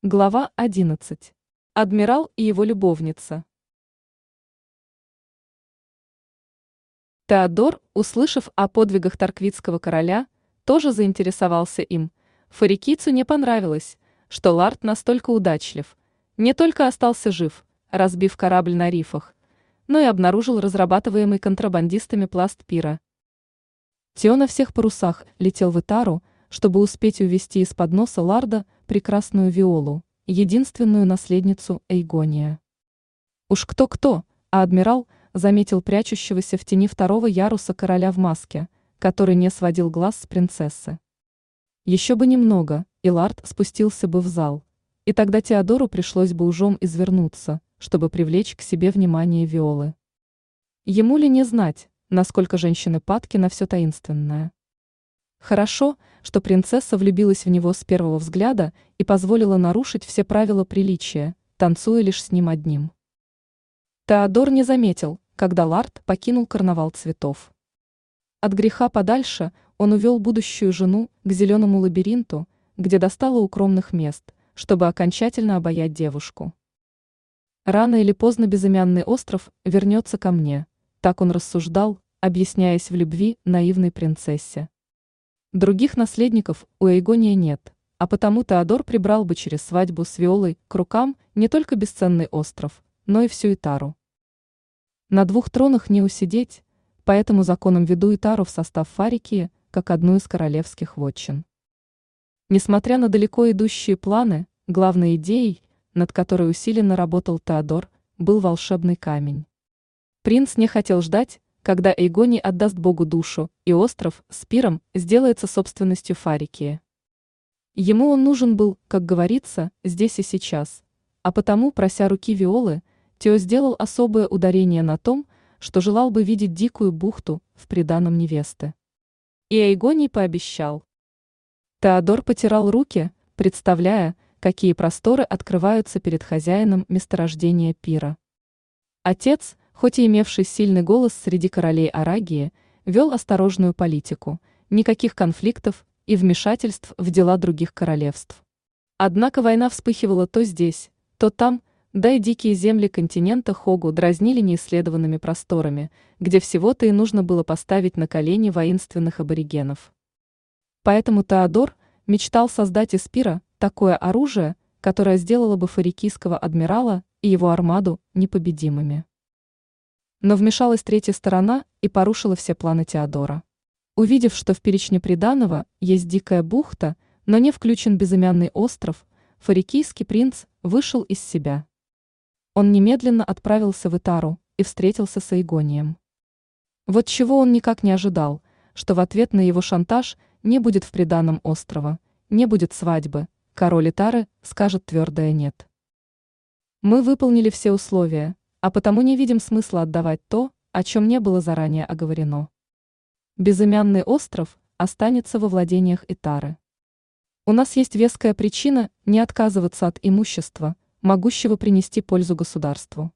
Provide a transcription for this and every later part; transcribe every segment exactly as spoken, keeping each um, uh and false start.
Глава одиннадцать. Адмирал и его любовница. Теодор, услышав о подвигах Тарквитского короля, тоже заинтересовался им. Фарикийцу не понравилось, что Лард настолько удачлив, не только остался жив, разбив корабль на рифах, но и обнаружил разрабатываемый контрабандистами пласт пира. Тео на всех парусах летел в Итару, чтобы успеть увести из-под носа Ларда прекрасную Виолу, единственную наследницу Эйгония. Уж кто-кто, а адмирал заметил прячущегося в тени второго яруса короля в маске, который не сводил глаз с принцессы. Еще бы немного, и Лард спустился бы в зал, и тогда Теодору пришлось бы ужом извернуться, чтобы привлечь к себе внимание Виолы. Ему ли не знать, насколько женщины падки на все таинственное? Хорошо, что принцесса влюбилась в него с первого взгляда и позволила нарушить все правила приличия, танцуя лишь с ним одним. Теодор не заметил, когда Лард покинул карнавал цветов. От греха подальше он увел будущую жену к зеленому лабиринту, где достало укромных мест, чтобы окончательно обаять девушку. Рано или поздно безымянный остров вернется ко мне, так он рассуждал, объясняясь в любви наивной принцессе. Других наследников у Эйгония нет, а потому Теодор прибрал бы через свадьбу с Виолой к рукам не только бесценный остров, но и всю Итару. На двух тронах не усидеть, поэтому законом веду Итару в состав Фарикии, как одну из королевских вотчин. Несмотря на далеко идущие планы, главной идеей, над которой усиленно работал Теодор, был волшебный камень. Принц не хотел ждать, когда Эйгоний отдаст Богу душу, и остров с пиром сделается собственностью Фарикии. Ему он нужен был, как говорится, здесь и сейчас, а потому, прося руки Виолы, Тео сделал особое ударение на том, что желал бы видеть дикую бухту в приданом невесты. И Эйгоний пообещал. Теодор потирал руки, представляя, какие просторы открываются перед хозяином месторождения пира. Отец, хоть и имевший сильный голос среди королей Арагии, вел осторожную политику, никаких конфликтов и вмешательств в дела других королевств. Однако война вспыхивала то здесь, то там, да и дикие земли континента Хогу дразнили неисследованными просторами, где всего-то и нужно было поставить на колени воинственных аборигенов. Поэтому Теодор мечтал создать из пира такое оружие, которое сделало бы фарикийского адмирала и его армаду непобедимыми. Но вмешалась третья сторона и порушила все планы Теодора. Увидев, что в перечне приданого есть дикая бухта, но не включен безымянный остров, фарикийский принц вышел из себя. Он немедленно отправился в Итару и встретился с Эйгонием. Вот чего он никак не ожидал, что в ответ на его шантаж не будет в приданом острова, не будет свадьбы, король Итары скажет твердое «нет». Мы выполнили все условия, а потому не видим смысла отдавать то, о чем не было заранее оговорено. Безымянный остров останется во владениях Итары. У нас есть веская причина не отказываться от имущества, могущего принести пользу государству.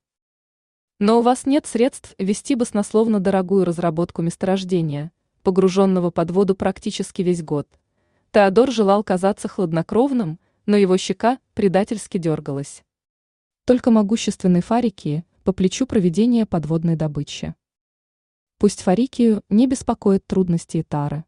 Но у вас нет средств вести баснословно дорогую разработку месторождения, погруженного под воду практически весь год. Теодор желал казаться хладнокровным, но его щека предательски дергалась. Только могущественной Фарикии по плечу проведения подводной добычи. Пусть Фарикию не беспокоят трудности Итары.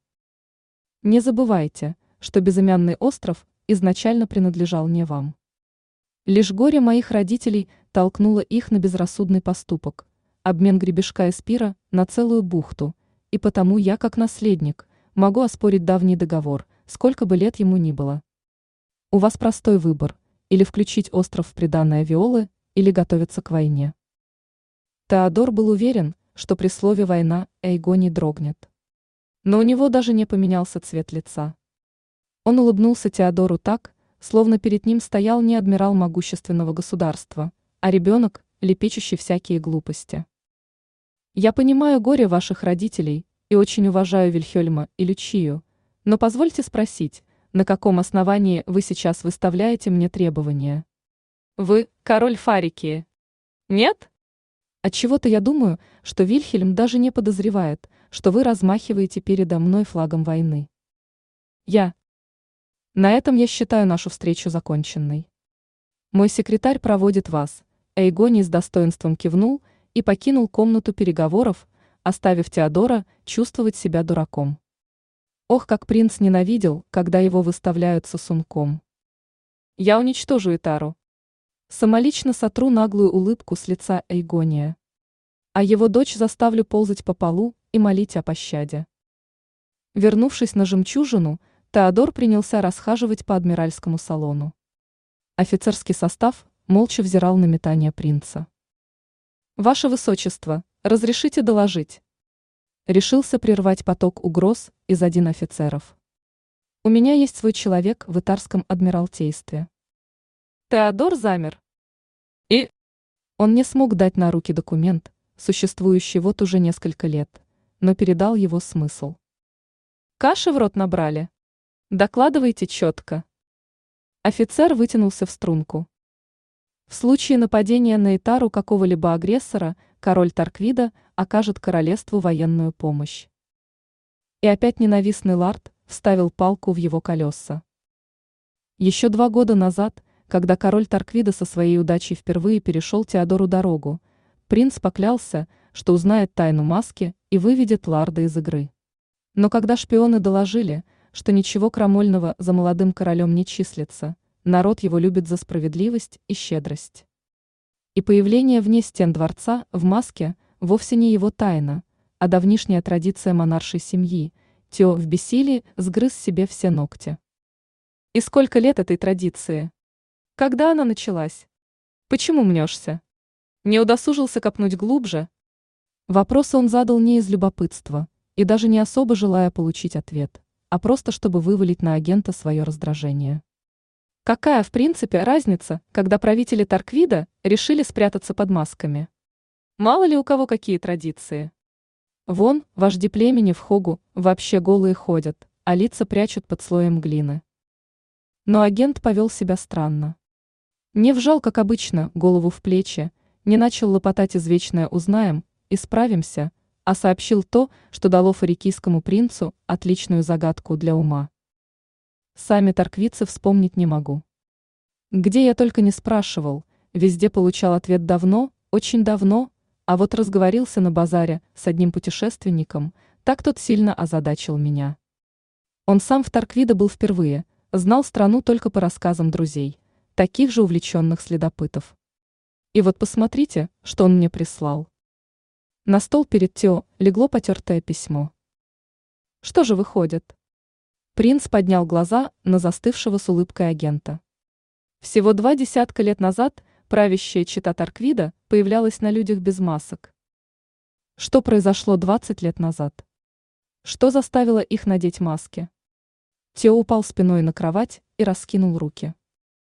Не забывайте, что безымянный остров изначально принадлежал не вам. Лишь горе моих родителей толкнуло их на безрассудный поступок, обмен гребешка из пира на целую бухту, и потому я, как наследник, могу оспорить давний договор, сколько бы лет ему ни было. У вас простой выбор – или включить остров в приданое Виолы, или готовиться к войне. Теодор был уверен, что при слове «война» Эйгоний дрогнет. Но у него даже не поменялся цвет лица. Он улыбнулся Теодору так, словно перед ним стоял не адмирал могущественного государства, а ребенок, лепечущий всякие глупости. Я понимаю горе ваших родителей и очень уважаю Вильхельма и Лючию, но позвольте спросить, на каком основании вы сейчас выставляете мне требования? Вы король Фарикии. Нет? Отчего-то я думаю, что Вильхельм даже не подозревает, что вы размахиваете передо мной флагом войны. Я. На этом я считаю нашу встречу законченной. Мой секретарь проводит вас. Эйгоний с достоинством кивнул и покинул комнату переговоров, оставив Теодора чувствовать себя дураком. Ох, как принц ненавидел, когда его выставляют сосунком. Я уничтожу Итару. Самолично сотру наглую улыбку с лица Эйгония. А его дочь заставлю ползать по полу и молить о пощаде. Вернувшись на жемчужину, Теодор принялся расхаживать по адмиральскому салону. Офицерский состав молча взирал на метание принца. «Ваше Высочество, разрешите доложить?» Решился прервать поток угроз из один офицеров. «У меня есть свой человек в Итарском адмиралтействе». Теодор замер. И он не смог дать на руки документ, существующий вот уже несколько лет, но передал его смысл. «Каши в рот набрали? Докладывайте четко». Офицер вытянулся в струнку. В случае нападения на Итару какого-либо агрессора, король Тарквида окажет королевству военную помощь. И опять ненавистный Ларт вставил палку в его колеса. Еще два года назад, когда король Тарквида со своей удачей впервые перешел Теодору дорогу, принц поклялся, что узнает тайну маски и выведет Ларда из игры. Но когда шпионы доложили, что ничего крамольного за молодым королем не числится, народ его любит за справедливость и щедрость. И появление вне стен дворца в маске вовсе не его тайна, а давнишняя традиция монаршей семьи. Тео в бессилии сгрыз себе все ногти. И сколько лет этой традиции? Когда она началась? Почему мнешься? Не удосужился копнуть глубже? Вопросы он задал не из любопытства, и даже не особо желая получить ответ, а просто чтобы вывалить на агента свое раздражение. Какая, в принципе, разница, когда правители Тарквида решили спрятаться под масками? Мало ли у кого какие традиции. Вон, вожди племени в Хогу вообще голые ходят, а лица прячут под слоем глины. Но агент повел себя странно. Не вжал, как обычно, голову в плечи, не начал лопотать извечное «узнаем», «исправимся», а сообщил то, что дало фарикийскому принцу отличную загадку для ума. Сами тарквицы вспомнить не могу. Где я только не спрашивал, везде получал ответ давно, очень давно, а вот разговорился на базаре с одним путешественником, так тот сильно озадачил меня. Он сам в Тарквида был впервые, знал страну только по рассказам друзей, таких же увлеченных следопытов. И вот посмотрите, что он мне прислал. На стол перед Тео легло потертое письмо. Что же выходит? Принц поднял глаза на застывшего с улыбкой агента. Всего два десятка лет назад правящая чета Тарквида появлялась на людях без масок. Что произошло двадцать лет назад? Что заставило их надеть маски? Тео упал спиной на кровать и раскинул руки.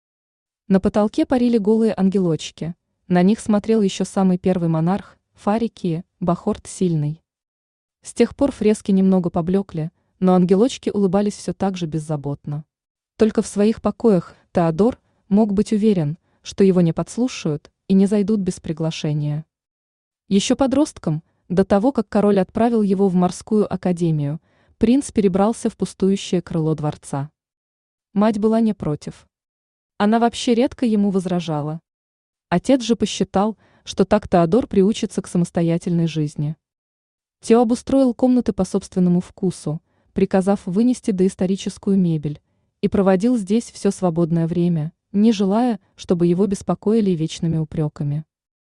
На потолке парили голые ангелочки, на них смотрел еще самый первый монарх, Фарикии, Бахорт Сильный. С тех пор фрески немного поблекли, но ангелочки улыбались все так же беззаботно. Только в своих покоях Теодор мог быть уверен, что его не подслушают и не зайдут без приглашения. Еще подростком, до того, как король отправил его в морскую академию, принц перебрался в пустующее крыло дворца. Мать была не против. Она вообще редко ему возражала. Отец же посчитал, что так Теодор приучится к самостоятельной жизни. Тео обустроил комнаты по собственному вкусу, приказав вынести доисторическую мебель, и проводил здесь все свободное время, не желая, чтобы его беспокоили вечными упреками.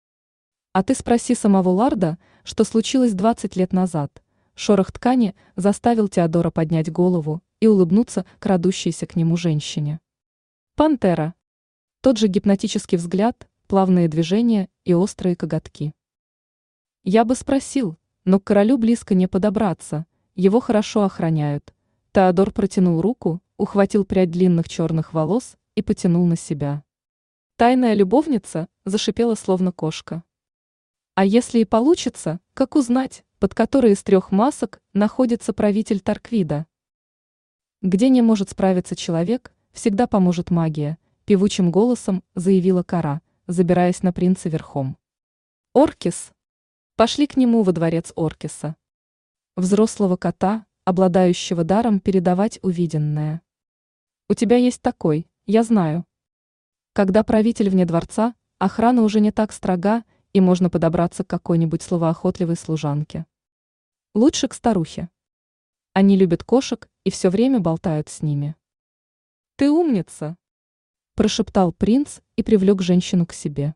А ты спроси самого Ларда, что случилось двадцать лет назад. Шорох ткани заставил Теодора поднять голову и улыбнуться крадущейся к нему женщине. Пантера. Тот же гипнотический взгляд, плавные движения и острые коготки. Я бы спросил, но к королю близко не подобраться, его хорошо охраняют. Теодор протянул руку, ухватил прядь длинных черных волос и потянул на себя. Тайная любовница зашипела словно кошка. А если и получится, как узнать, под которой из трех масок находится правитель Тарквида? Где не может справиться человек, всегда поможет магия, певучим голосом заявила Кара, забираясь на принца верхом. Оркис. Пошли к нему во дворец Оркиса. Взрослого кота, обладающего даром передавать увиденное. У тебя есть такой, я знаю. Когда правитель вне дворца, охрана уже не так строга, и можно подобраться к какой-нибудь словоохотливой служанке. Лучше к старухе. Они любят кошек и все время болтают с ними. «Ты умница!» – прошептал принц и привлек женщину к себе.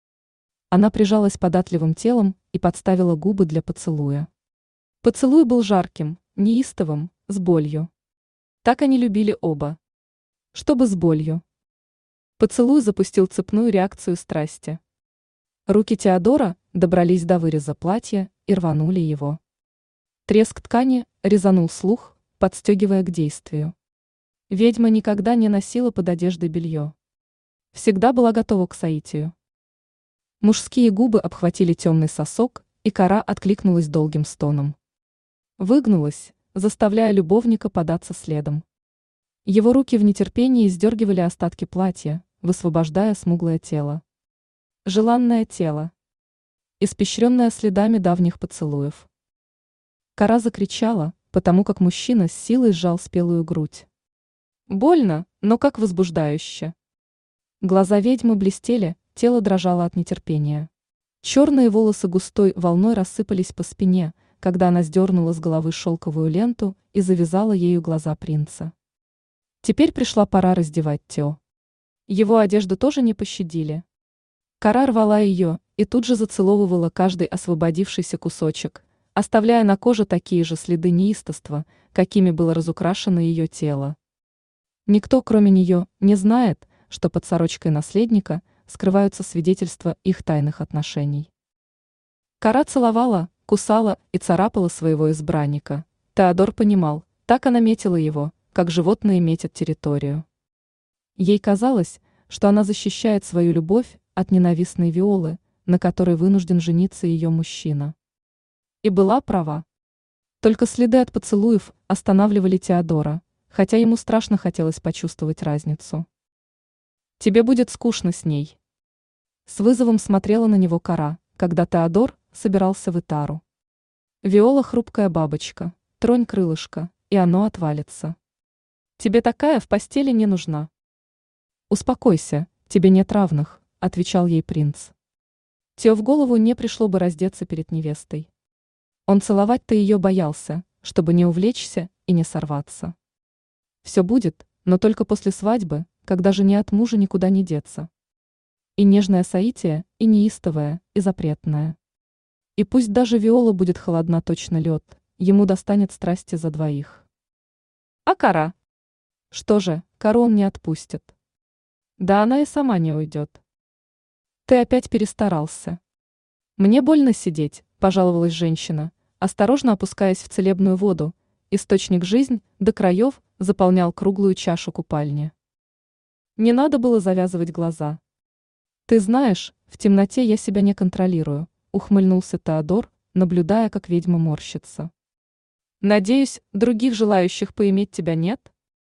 Она прижалась податливым телом и подставила губы для поцелуя. Поцелуй был жарким, неистовым, с болью. Так они любили оба. Чтобы с болью. Поцелуй запустил цепную реакцию страсти. Руки Теодора добрались до выреза платья и рванули его. Треск ткани резанул слух, подстегивая к действию. Ведьма никогда не носила под одеждой белье. Всегда была готова к соитию. Мужские губы обхватили темный сосок, и кора откликнулась долгим стоном. Выгнулась, заставляя любовника податься следом. Его руки в нетерпении сдергивали остатки платья, высвобождая смуглое тело. Желанное тело, испещренное следами давних поцелуев. Кора закричала, потому как мужчина с силой сжал спелую грудь. Больно, но как возбуждающе. Глаза ведьмы блестели, тело дрожало от нетерпения. Черные волосы густой волной рассыпались по спине, когда она сдернула с головы шелковую ленту и завязала ею глаза принца. Теперь пришла пора раздевать Тео. Его одежду тоже не пощадили. Кора рвала ее и тут же зацеловывала каждый освободившийся кусочек, оставляя на коже такие же следы неистовства, какими было разукрашено ее тело. Никто, кроме нее, не знает, что под сорочкой наследника скрываются свидетельства их тайных отношений. Кора целовала, кусала и царапала своего избранника. Теодор понимал, так она метила его, как животные метят территорию. Ей казалось, что она защищает свою любовь от ненавистной Виолы, на которой вынужден жениться ее мужчина. И была права. Только следы от поцелуев останавливали Теодора, хотя ему страшно хотелось почувствовать разницу. «Тебе будет скучно с ней». С вызовом смотрела на него Кора, когда Теодор собирался в Итару. «Виола хрупкая бабочка, тронь крылышко, и оно отвалится. Тебе такая в постели не нужна». «Успокойся, тебе нет равных», — отвечал ей принц. Тео в голову не пришло бы раздеться перед невестой. Он целовать-то ее боялся, чтобы не увлечься и не сорваться. Все будет, но только после свадьбы, когда жене от мужа никуда не деться. И нежное соитие, и неистовое, и запретное. И пусть даже Виола будет холодна точно лед, ему достанет страсти за двоих. А Кора? Что же, Кору он не отпустит. Да она и сама не уйдет. Ты опять перестарался. Мне больно сидеть, пожаловалась женщина, осторожно опускаясь в целебную воду. Источник жизнь до краев заполнял круглую чашу купальни. Не надо было завязывать глаза. Ты знаешь, в темноте я себя не контролирую, ухмыльнулся Теодор, наблюдая, как ведьма морщится. Надеюсь, других желающих поиметь тебя нет?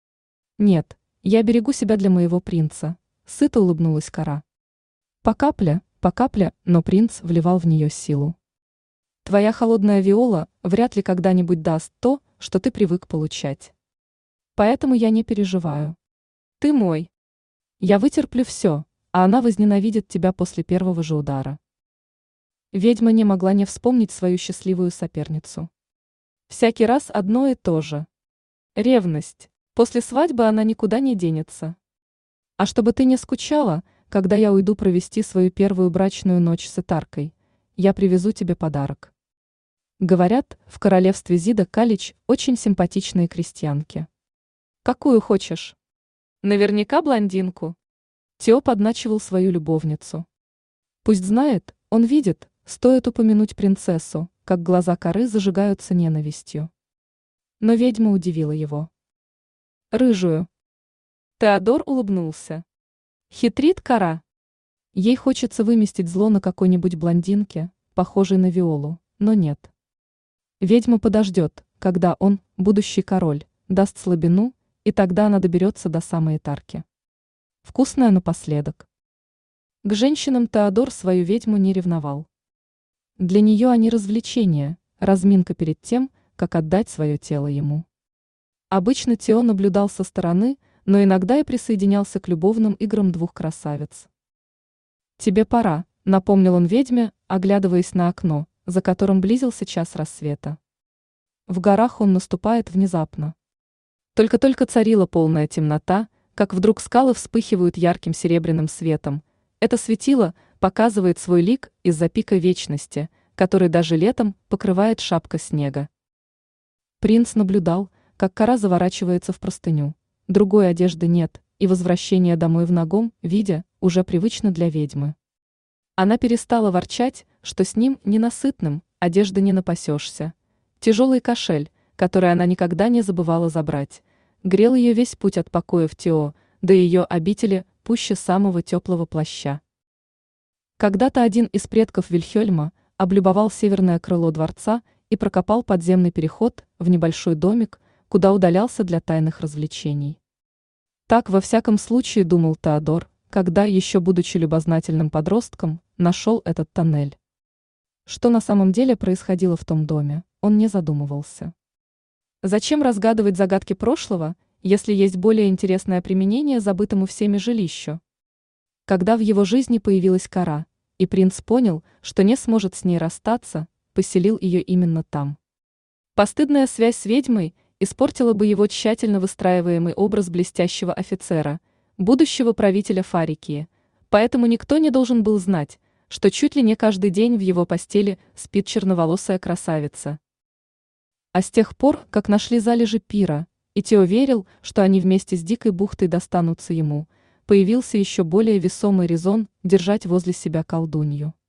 Нет, я берегу себя для моего принца, сыто улыбнулась Кора. По капле, по капле, но принц вливал в нее силу. Твоя холодная Виола вряд ли когда-нибудь даст то, что ты привык получать. Поэтому я не переживаю. Ты мой. Я вытерплю все, а она возненавидит тебя после первого же удара. Ведьма не могла не вспомнить свою счастливую соперницу. Всякий раз одно и то же. Ревность. После свадьбы она никуда не денется. А чтобы ты не скучала, когда я уйду провести свою первую брачную ночь с Итаркой, я привезу тебе подарок. Говорят, в королевстве Зида Калич очень симпатичные крестьянки. Какую хочешь? Наверняка блондинку. Тео подначивал свою любовницу. Пусть знает, он видит, стоит упомянуть принцессу, как глаза Коры зажигаются ненавистью. Но ведьма удивила его. Рыжую. Теодор улыбнулся. Хитрит Кора. Ей хочется выместить зло на какой-нибудь блондинке, похожей на Виолу, но нет. Ведьма подождет, когда он, будущий король, даст слабину, и тогда она доберется до самой Итарки. Вкусная напоследок. К женщинам Теодор свою ведьму не ревновал. Для нее они развлечения, разминка перед тем, как отдать свое тело ему. Обычно Тео наблюдал со стороны, но иногда и присоединялся к любовным играм двух красавиц. «Тебе пора», — напомнил он ведьме, оглядываясь на окно, за которым близился час рассвета. В горах он наступает внезапно. Только-только царила полная темнота, как вдруг скалы вспыхивают ярким серебряным светом. Это светило показывает свой лик из-за пика вечности, который даже летом покрывает шапка снега. Принц наблюдал, как кора заворачивается в простыню. Другой одежды нет, и возвращение домой в нагом виде уже привычно для ведьмы. Она перестала ворчать, что с ним ненасытным одежды не напасешься. Тяжелый кошель, который она никогда не забывала забрать, грел ее весь путь от покоя в Тео до ее обители пуще самого теплого плаща. Когда-то один из предков Вильхельма облюбовал северное крыло дворца и прокопал подземный переход в небольшой домик, куда удалялся для тайных развлечений. Так во всяком случае думал Теодор, когда, еще будучи любознательным подростком, нашел этот тоннель. Что на самом деле происходило в том доме, он не задумывался. Зачем разгадывать загадки прошлого, если есть более интересное применение забытому всеми жилищу? Когда в его жизни появилась кора, и принц понял, что не сможет с ней расстаться, поселил ее именно там. Постыдная связь с ведьмой испортила бы его тщательно выстраиваемый образ блестящего офицера, будущего правителя Фарикии, поэтому никто не должен был знать, что чуть ли не каждый день в его постели спит черноволосая красавица. А с тех пор, как нашли залежи пира, и Тео верил, что они вместе с Дикой бухтой достанутся ему, появился еще более весомый резон держать возле себя колдунью.